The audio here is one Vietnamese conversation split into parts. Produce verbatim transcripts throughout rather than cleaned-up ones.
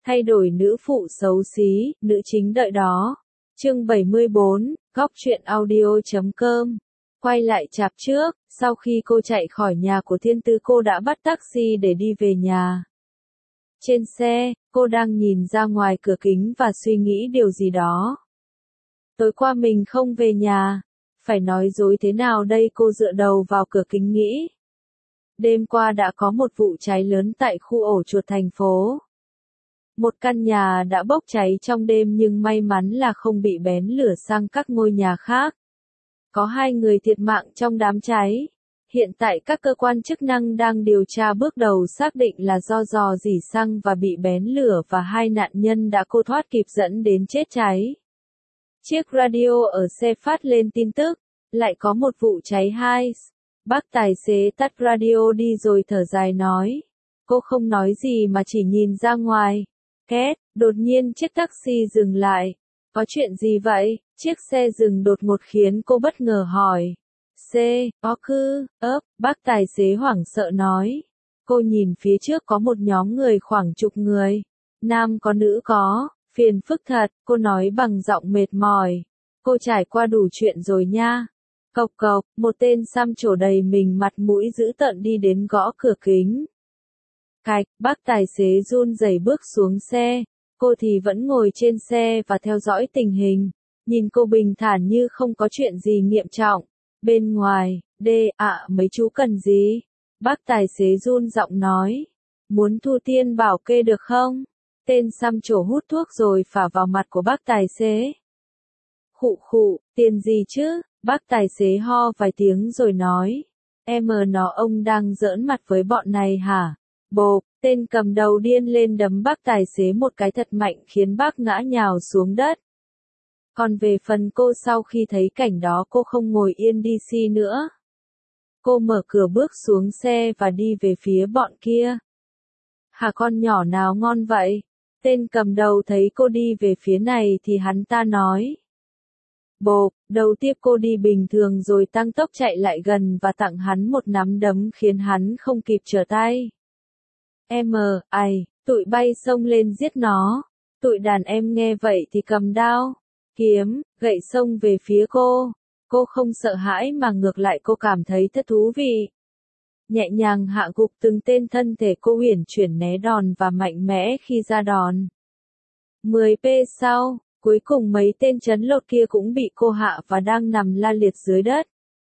Thay đổi nữ phụ xấu xí, nữ chính đợi đó. Chương bảy mươi bốn, góc truyện audio chấm com. Quay lại chapter trước, sau khi cô chạy khỏi nhà của Thiên Tư cô đã bắt taxi để đi về nhà. Trên xe, cô đang nhìn ra ngoài cửa kính và suy nghĩ điều gì đó. Tối qua mình không về nhà, phải nói dối thế nào đây, cô dựa đầu vào cửa kính nghĩ. Đêm qua đã có một vụ cháy lớn tại khu ổ chuột thành phố. Một căn nhà đã bốc cháy trong đêm nhưng may mắn là không bị bén lửa sang các ngôi nhà khác. Có hai người thiệt mạng trong đám cháy. Hiện tại các cơ quan chức năng đang điều tra, bước đầu xác định là do rò rỉ xăng và bị bén lửa, và hai nạn nhân đã cô thoát kịp dẫn đến chết cháy. Chiếc radio ở xe phát lên tin tức, lại có một vụ cháy hai. Bác tài xế tắt radio đi rồi thở dài nói. Cô không nói gì mà chỉ nhìn ra ngoài. Két, đột nhiên chiếc taxi dừng lại. Có chuyện gì vậy? Chiếc xe dừng đột ngột khiến cô bất ngờ hỏi. C, có cư, ấp, bác tài xế hoảng sợ nói. Cô nhìn phía trước có một nhóm người khoảng chục người. Nam có nữ có, phiền phức thật, cô nói bằng giọng mệt mỏi. Cô trải qua đủ chuyện rồi nha. Cộc cộc, một tên xăm trổ đầy mình mặt mũi dữ tợn đi đến gõ cửa kính. Cạch, bác tài xế run rẩy bước xuống xe. Cô thì vẫn ngồi trên xe và theo dõi tình hình. Nhìn cô bình thản như không có chuyện gì nghiêm trọng. Bên ngoài, đê, ạ, à, mấy chú cần gì? Bác tài xế run giọng nói. Muốn thu tiền bảo kê được không? Tên xăm trổ hút thuốc rồi phả vào mặt của bác tài xế. Khụ khụ, tiền gì chứ? Bác tài xế ho vài tiếng rồi nói. Em mờ nó ông đang giỡn mặt với bọn này hả? Bộp, tên cầm đầu điên lên đấm bác tài xế một cái thật mạnh khiến bác ngã nhào xuống đất. Còn về phần cô, sau khi thấy cảnh đó cô không ngồi yên đi xi nữa. Cô mở cửa bước xuống xe và đi về phía bọn kia. Hả, con nhỏ nào ngon vậy? Tên cầm đầu thấy cô đi về phía này thì hắn ta nói. Bộp, đầu tiếp cô đi bình thường rồi tăng tốc chạy lại gần và tặng hắn một nắm đấm khiến hắn không kịp trở tay. Em, ai, tụi bay xông lên giết nó. Tụi đàn em nghe vậy thì cầm đao, kiếm, gậy xông về phía cô. Cô không sợ hãi mà ngược lại cô cảm thấy thật thú vị. Nhẹ nhàng hạ gục từng tên, thân thể cô uyển chuyển né đòn và mạnh mẽ khi ra đòn. mười phút sau, cuối cùng mấy tên trấn lột kia cũng bị cô hạ và đang nằm la liệt dưới đất.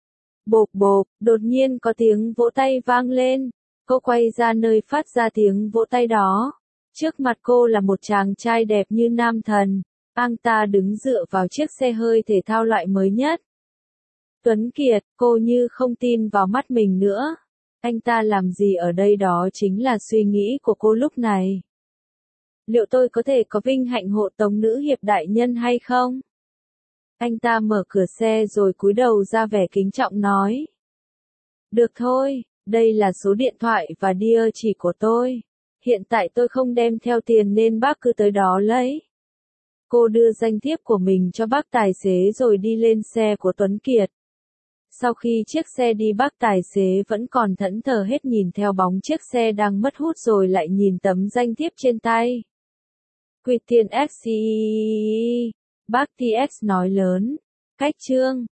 Bộp bộp, đột nhiên có tiếng vỗ tay vang lên. Cô quay ra nơi phát ra tiếng vỗ tay đó. Trước mặt cô là một chàng trai đẹp như nam thần. Anh ta đứng dựa vào chiếc xe hơi thể thao loại mới nhất. Tuấn Kiệt, cô như không tin vào mắt mình nữa. Anh ta làm gì ở đây, đó chính là suy nghĩ của cô lúc này. Liệu tôi có thể có vinh hạnh hộ tống nữ hiệp đại nhân hay không? Anh ta mở cửa xe rồi cúi đầu ra vẻ kính trọng nói. Được thôi, đây là số điện thoại và địa chỉ của tôi. Hiện tại tôi không đem theo tiền nên bác cứ tới đó lấy. Cô đưa danh thiếp của mình cho bác tài xế rồi đi lên xe của Tuấn Kiệt. Sau khi chiếc xe đi, bác tài xế vẫn còn thẫn thờ hết nhìn theo bóng chiếc xe đang mất hút rồi lại nhìn tấm danh thiếp trên tay. Quỵt tiền ích xê. Bác tê ích nói lớn. Cách chương.